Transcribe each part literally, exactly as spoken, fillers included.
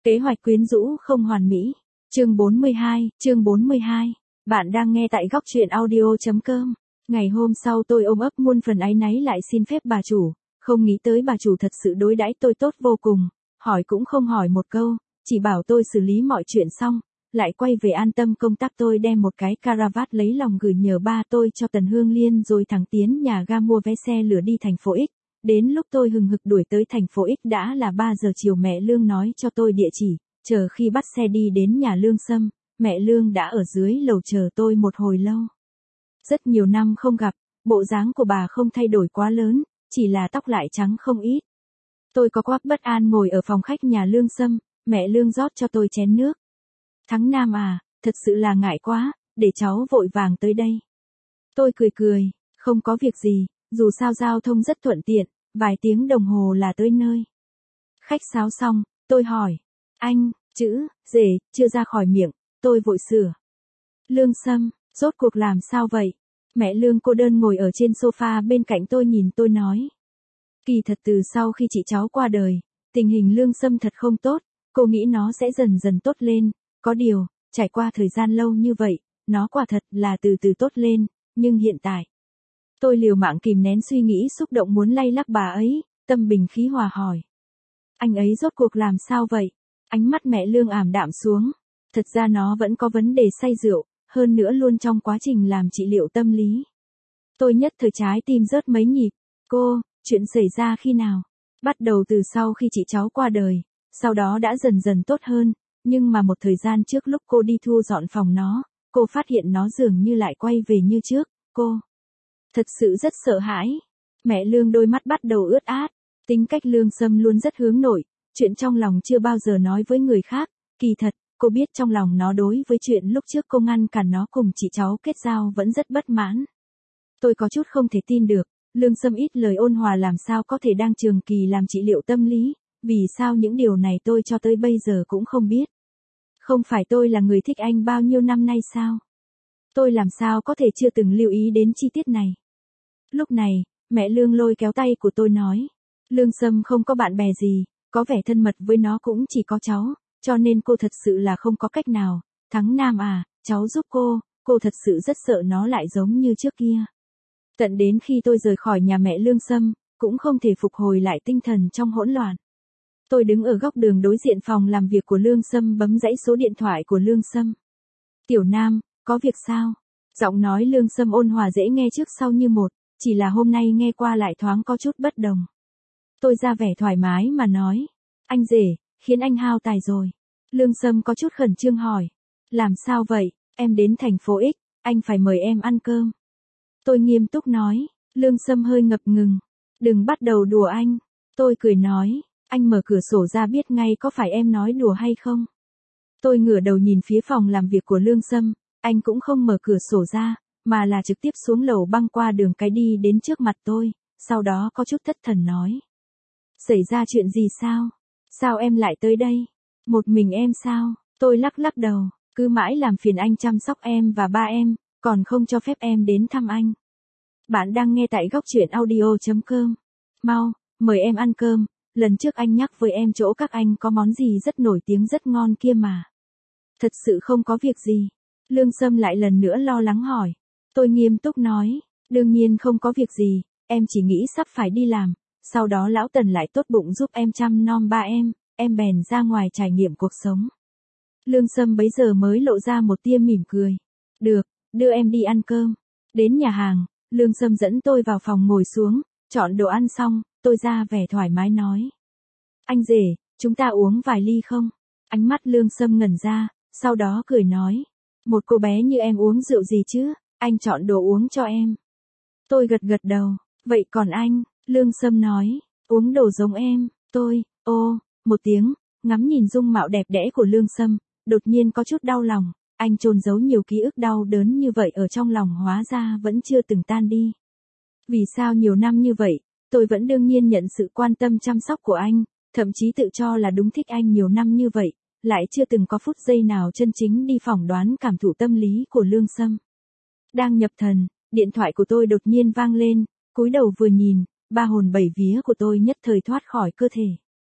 Kế hoạch quyến rũ không hoàn mỹ. Chương bốn mươi hai, chương bốn mươi hai. Bạn đang nghe tại góc truyện audio chấm com. Ngày hôm sau tôi ôm ấp muôn phần áy náy lại xin phép bà chủ, không nghĩ tới bà chủ thật sự đối đãi tôi tốt vô cùng, hỏi cũng không hỏi một câu, chỉ bảo tôi xử lý mọi chuyện xong, lại quay về an tâm công tác. Tôi đem một cái caravat lấy lòng gửi nhờ ba tôi cho Tần Hương Liên rồi thẳng tiến nhà ga mua vé xe lửa đi thành phố X. Đến lúc tôi hừng hực đuổi tới thành phố X đã là ba giờ chiều. Mẹ Lương nói cho tôi địa chỉ, chờ khi bắt xe đi đến nhà Lương Sâm, mẹ Lương đã ở dưới lầu chờ tôi một hồi lâu. Rất nhiều năm không gặp, bộ dáng của bà không thay đổi quá lớn, chỉ là tóc lại trắng không ít. Tôi có quắc bất an ngồi ở phòng khách nhà Lương Sâm, mẹ Lương rót cho tôi chén nước. Thắng Nam à, thật sự là ngại quá, để cháu vội vàng tới đây. Tôi cười cười, không có việc gì, dù sao giao thông rất thuận tiện, vài tiếng đồng hồ là tới nơi. Khách sáo xong, tôi hỏi, anh, chữ, rể, chưa ra khỏi miệng, tôi vội sửa. Lương Sâm, rốt cuộc làm sao vậy? Mẹ Lương cô đơn ngồi ở trên sofa bên cạnh tôi nhìn tôi nói. Kỳ thật từ sau khi chị cháu qua đời, tình hình Lương Sâm thật không tốt, cô nghĩ nó sẽ dần dần tốt lên, có điều, trải qua thời gian lâu như vậy, nó quả thật là từ từ tốt lên, nhưng hiện tại. Tôi liều mạng kìm nén suy nghĩ xúc động muốn lay lắc bà ấy, tâm bình khí hòa hỏi. Anh ấy rốt cuộc làm sao vậy? Ánh mắt mẹ Lương ảm đạm xuống. Thật ra nó vẫn có vấn đề say rượu, hơn nữa luôn trong quá trình làm trị liệu tâm lý. Tôi nhất thời trái tim rớt mấy nhịp. Cô, chuyện xảy ra khi nào? Bắt đầu từ sau khi chị cháu qua đời, sau đó đã dần dần tốt hơn, nhưng mà một thời gian trước lúc cô đi thu dọn phòng nó, cô phát hiện nó dường như lại quay về như trước, cô. Thật sự rất sợ hãi. Mẹ Lương đôi mắt bắt đầu ướt át. Tính cách Lương Sâm luôn rất hướng nội, chuyện trong lòng chưa bao giờ nói với người khác. Kỳ thật, cô biết trong lòng nó đối với chuyện lúc trước cô ngăn cản nó cùng chị cháu kết giao vẫn rất bất mãn. Tôi có chút không thể tin được, Lương Sâm ít lời ôn hòa làm sao có thể đang trường kỳ làm trị liệu tâm lý, vì sao những điều này tôi cho tới bây giờ cũng không biết. Không phải tôi là người thích anh bao nhiêu năm nay sao? Tôi làm sao có thể chưa từng lưu ý đến chi tiết này? Lúc này, mẹ Lương lôi kéo tay của tôi nói. Lương Sâm không có bạn bè gì, có vẻ thân mật với nó cũng chỉ có cháu, cho nên cô thật sự là không có cách nào. Thắng Nam à, cháu giúp cô, cô thật sự rất sợ nó lại giống như trước kia. Tận đến khi tôi rời khỏi nhà mẹ Lương Sâm, cũng không thể phục hồi lại tinh thần trong hỗn loạn. Tôi đứng ở góc đường đối diện phòng làm việc của Lương Sâm bấm dãy số điện thoại của Lương Sâm. Tiểu Nam, có việc sao? Giọng nói Lương Sâm ôn hòa dễ nghe trước sau như một, chỉ là hôm nay nghe qua lại thoáng có chút bất đồng. Tôi ra vẻ thoải mái mà nói, anh rể, khiến anh hao tài rồi. Lương Sâm có chút khẩn trương hỏi, làm sao vậy, em đến thành phố X, anh phải mời em ăn cơm. Tôi nghiêm túc nói, Lương Sâm hơi ngập ngừng, đừng bắt đầu đùa anh. Tôi cười nói, anh mở cửa sổ ra biết ngay có phải em nói đùa hay không. Tôi ngửa đầu nhìn phía phòng làm việc của Lương Sâm, anh cũng không mở cửa sổ ra, mà là trực tiếp xuống lầu băng qua đường cái đi đến trước mặt tôi, sau đó có chút thất thần nói. Xảy ra chuyện gì sao? Sao em lại tới đây? Một mình em sao? Tôi lắc lắc đầu, cứ mãi làm phiền anh chăm sóc em và ba em, còn không cho phép em đến thăm anh. Bạn đang nghe tại góc truyện audio chấm com. Mau, mời em ăn cơm, lần trước anh nhắc với em chỗ các anh có món gì rất nổi tiếng rất ngon kia mà. Thật sự không có việc gì. Lương Sâm lại lần nữa lo lắng hỏi. Tôi nghiêm túc nói, đương nhiên không có việc gì, em chỉ nghĩ sắp phải đi làm, sau đó lão Tần lại tốt bụng giúp em chăm nom ba em, em bèn ra ngoài trải nghiệm cuộc sống. Lương Sâm bấy giờ mới lộ ra một tia mỉm cười. Được, đưa em đi ăn cơm. Đến nhà hàng, Lương Sâm dẫn tôi vào phòng ngồi xuống, chọn đồ ăn xong, tôi ra vẻ thoải mái nói. Anh rể, chúng ta uống vài ly không? Ánh mắt Lương Sâm ngẩn ra, sau đó cười nói. Một cô bé như em uống rượu gì chứ, anh chọn đồ uống cho em. Tôi gật gật đầu, vậy còn anh? Lương Sâm nói, uống đồ giống em. Tôi, ô, một tiếng, ngắm nhìn dung mạo đẹp đẽ của Lương Sâm, đột nhiên có chút đau lòng, anh chôn giấu nhiều ký ức đau đớn như vậy ở trong lòng hóa ra vẫn chưa từng tan đi. Vì sao nhiều năm như vậy, tôi vẫn đương nhiên nhận sự quan tâm chăm sóc của anh, thậm chí tự cho là đúng thích anh nhiều năm như vậy, lại chưa từng có phút giây nào chân chính đi phỏng đoán cảm thụ tâm lý của Lương Sâm. Đang nhập thần, điện thoại của tôi đột nhiên vang lên, cúi đầu vừa nhìn, ba hồn bảy vía của tôi nhất thời thoát khỏi cơ thể.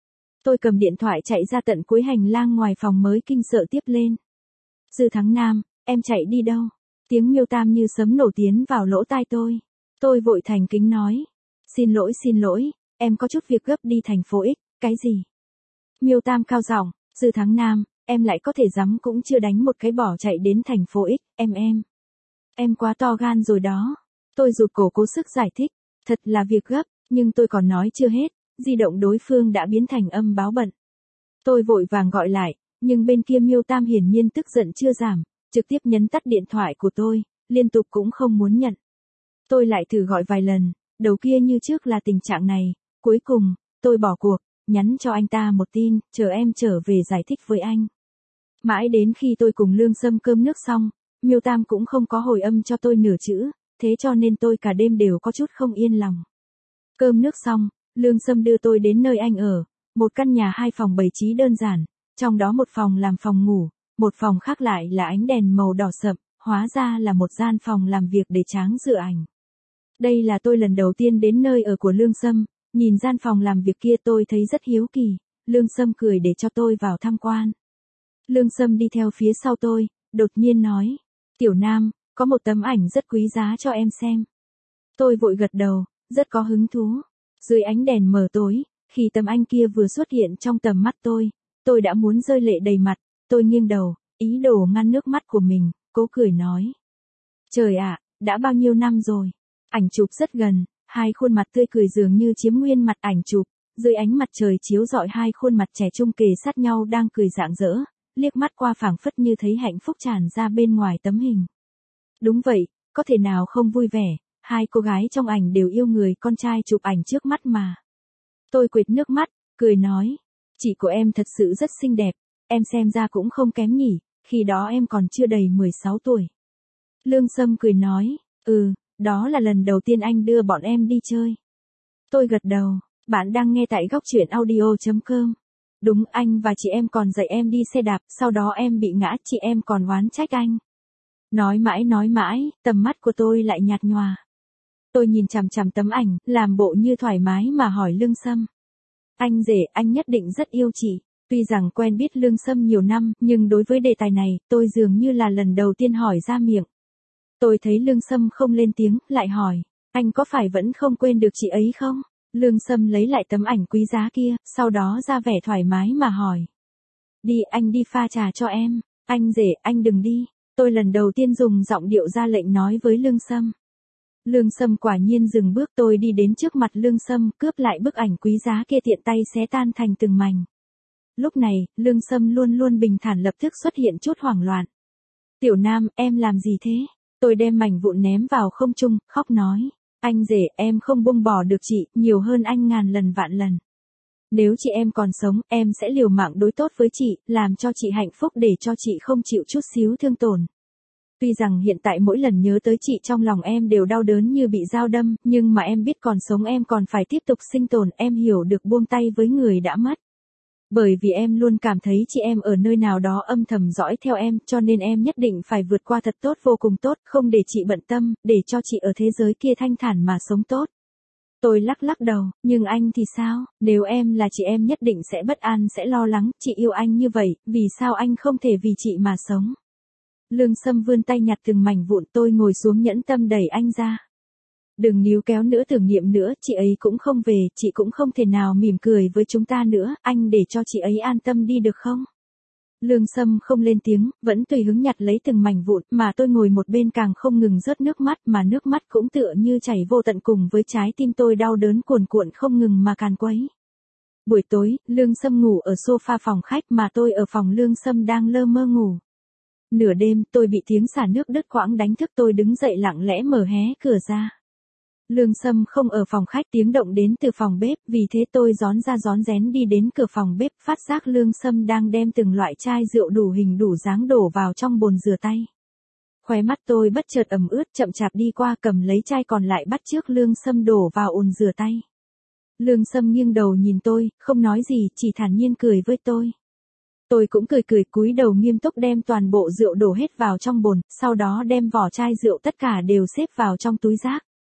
Tôi cầm điện thoại chạy ra tận cuối hành lang ngoài phòng mới kinh sợ tiếp lên. Dư Thắng Nam, em chạy đi đâu? Tiếng Miêu Tam như sấm nổ tiến vào lỗ tai tôi. Tôi vội thành kính nói. Xin lỗi xin lỗi, em có chút việc gấp đi thành phố X, cái gì? Miêu Tam cao giọng, Dư Thắng Nam, em lại có thể dám cũng chưa đánh một cái bỏ chạy đến thành phố X, em em. Em quá to gan rồi đó. Tôi rụt cổ cố sức giải thích, thật là việc gấp, nhưng tôi còn nói chưa hết, di động đối phương đã biến thành âm báo bận. Tôi vội vàng gọi lại, nhưng bên kia Miêu Tam hiển nhiên tức giận chưa giảm, trực tiếp nhấn tắt điện thoại của tôi, liên tục cũng không muốn nhận. Tôi lại thử gọi vài lần, đầu kia như trước là tình trạng này, cuối cùng, tôi bỏ cuộc, nhắn cho anh ta một tin, chờ em trở về giải thích với anh. Mãi đến khi tôi cùng Lương Sâm cơm nước xong, Miêu Tam cũng không có hồi âm cho tôi nửa chữ, thế cho nên tôi cả đêm đều có chút không yên lòng. Cơm nước xong, Lương Sâm đưa tôi đến nơi anh ở, một căn nhà hai phòng bày trí đơn giản, trong đó một phòng làm phòng ngủ, một phòng khác lại là ánh đèn màu đỏ sậm, hóa ra là một gian phòng làm việc để tráng dựa ảnh. Đây là tôi lần đầu tiên đến nơi ở của Lương Sâm, nhìn gian phòng làm việc kia tôi thấy rất hiếu kỳ, Lương Sâm cười để cho tôi vào tham quan. Lương Sâm đi theo phía sau tôi, đột nhiên nói, Tiểu Nam, có một tấm ảnh rất quý giá cho em xem. Tôi vội gật đầu, rất có hứng thú. Dưới ánh đèn mờ tối, khi tấm ảnh kia vừa xuất hiện trong tầm mắt tôi, tôi đã muốn rơi lệ đầy mặt, tôi nghiêng đầu, ý đồ ngăn nước mắt của mình, cố cười nói. Trời ạ, đã bao nhiêu năm rồi. Ảnh chụp rất gần, hai khuôn mặt tươi cười dường như chiếm nguyên mặt ảnh chụp, dưới ánh mặt trời chiếu rọi hai khuôn mặt trẻ trung kề sát nhau đang cười rạng rỡ, liếc mắt qua phảng phất như thấy hạnh phúc tràn ra bên ngoài tấm hình. Đúng vậy, có thể nào không vui vẻ, hai cô gái trong ảnh đều yêu người con trai chụp ảnh trước mắt mà. Tôi quệt nước mắt, cười nói, chị của em thật sự rất xinh đẹp, em xem ra cũng không kém nhỉ, khi đó em còn chưa đầy mười sáu tuổi. Lương Sâm cười nói, ừ, đó là lần đầu tiên anh đưa bọn em đi chơi. Tôi gật đầu, bạn đang nghe tại góc truyện audio chấm com. Đúng, anh và chị em còn dạy em đi xe đạp, sau đó em bị ngã, chị em còn oán trách anh. Nói mãi nói mãi, tầm mắt của tôi lại nhạt nhòa. Tôi nhìn chằm chằm tấm ảnh, làm bộ như thoải mái mà hỏi Lương Sâm. Anh rể, anh nhất định rất yêu chị. Tuy rằng quen biết Lương Sâm nhiều năm, nhưng đối với đề tài này, tôi dường như là lần đầu tiên hỏi ra miệng. Tôi thấy Lương Sâm không lên tiếng, lại hỏi, anh có phải vẫn không quên được chị ấy không? Lương Sâm lấy lại tấm ảnh quý giá kia, sau đó ra vẻ thoải mái mà hỏi. Đi, anh đi pha trà cho em. Anh rể, anh đừng đi. Tôi lần đầu tiên dùng giọng điệu ra lệnh nói với Lương Sâm. Lương Sâm quả nhiên dừng bước, tôi đi đến trước mặt Lương Sâm, cướp lại bức ảnh quý giá kia, tiện tay xé tan thành từng mảnh. Lúc này, Lương Sâm luôn luôn bình thản lập tức xuất hiện chút hoảng loạn. Tiểu Nam, em làm gì thế? Tôi đem mảnh vụn ném vào không trung, khóc nói. Anh rể, em không buông bỏ được chị, nhiều hơn anh ngàn lần vạn lần. Nếu chị em còn sống, em sẽ liều mạng đối tốt với chị, làm cho chị hạnh phúc để cho chị không chịu chút xíu thương tổn. Tuy rằng hiện tại mỗi lần nhớ tới chị trong lòng em đều đau đớn như bị dao đâm, nhưng mà em biết còn sống em còn phải tiếp tục sinh tồn, em hiểu được buông tay với người đã mất. Bởi vì em luôn cảm thấy chị em ở nơi nào đó âm thầm dõi theo em, cho nên em nhất định phải vượt qua thật tốt, vô cùng tốt, không để chị bận tâm, để cho chị ở thế giới kia thanh thản mà sống tốt. Tôi lắc lắc đầu, nhưng anh thì sao, nếu em là chị em nhất định sẽ bất an, sẽ lo lắng, chị yêu anh như vậy, vì sao anh không thể vì chị mà sống? Lương Sâm vươn tay nhặt từng mảnh vụn, tôi ngồi xuống nhẫn tâm đẩy anh ra. Đừng níu kéo nữa, tưởng niệm nữa, chị ấy cũng không về, chị cũng không thể nào mỉm cười với chúng ta nữa, anh để cho chị ấy an tâm đi được không? Lương Sâm không lên tiếng, vẫn tùy hứng nhặt lấy từng mảnh vụn, mà tôi ngồi một bên càng không ngừng rớt nước mắt, mà nước mắt cũng tựa như chảy vô tận cùng với trái tim tôi đau đớn cuồn cuộn không ngừng mà càn quấy. Buổi tối, Lương Sâm ngủ ở sofa phòng khách mà tôi ở phòng Lương Sâm đang lơ mơ ngủ. Nửa đêm, tôi bị tiếng xả nước đứt quãng đánh thức, tôi đứng dậy lặng lẽ mở hé cửa ra. Lương Sâm không ở phòng khách, tiếng động đến từ phòng bếp, vì thế tôi rón ra rón rén đi đến cửa phòng bếp, phát giác Lương Sâm đang đem từng loại chai rượu đủ hình đủ dáng đổ vào trong bồn rửa tay. Khóe mắt tôi bất chợt ẩm ướt, chậm chạp đi qua cầm lấy chai còn lại bắt chước Lương Sâm đổ vào ồn rửa tay. Lương Sâm nghiêng đầu nhìn tôi, không nói gì, chỉ thản nhiên cười với tôi. Tôi cũng cười cười, cúi đầu nghiêm túc đem toàn bộ rượu đổ hết vào trong bồn, sau đó đem vỏ chai rượu tất cả đều xếp vào trong túi rác.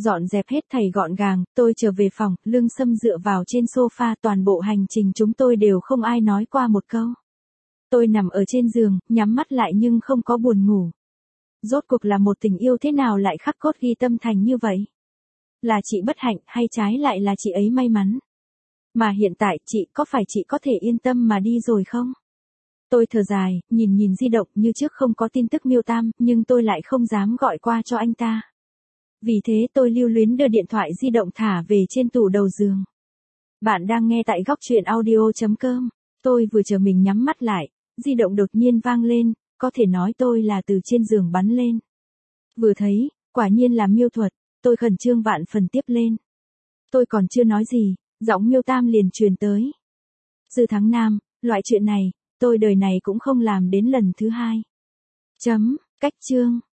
Dọn dẹp hết thảy gọn gàng, tôi trở về phòng, Lương Sâm dựa vào trên sofa, toàn bộ hành trình chúng tôi đều không ai nói qua một câu. Tôi nằm ở trên giường, nhắm mắt lại nhưng không có buồn ngủ. Rốt cuộc là một tình yêu thế nào lại khắc cốt ghi tâm thành như vậy? Là chị bất hạnh hay trái lại là chị ấy may mắn? Mà hiện tại chị có phải chị có thể yên tâm mà đi rồi không? Tôi thở dài, nhìn nhìn di động như trước không có tin tức Miêu Tam, nhưng tôi lại không dám gọi qua cho anh ta. Vì thế tôi lưu luyến đưa điện thoại di động thả về trên tủ đầu giường. Bạn đang nghe tại góc truyện audio.com. Tôi vừa chờ mình nhắm mắt lại, di động đột nhiên vang lên, có thể nói tôi là từ trên giường bắn lên. Vừa thấy, quả nhiên là Miêu Thuật, tôi khẩn trương vạn phần tiếp lên. Tôi còn chưa nói gì, giọng Miêu Tam liền truyền tới. Dư Thắng Nam, loại chuyện này, tôi đời này cũng không làm đến lần thứ hai. Chấm, cách chương.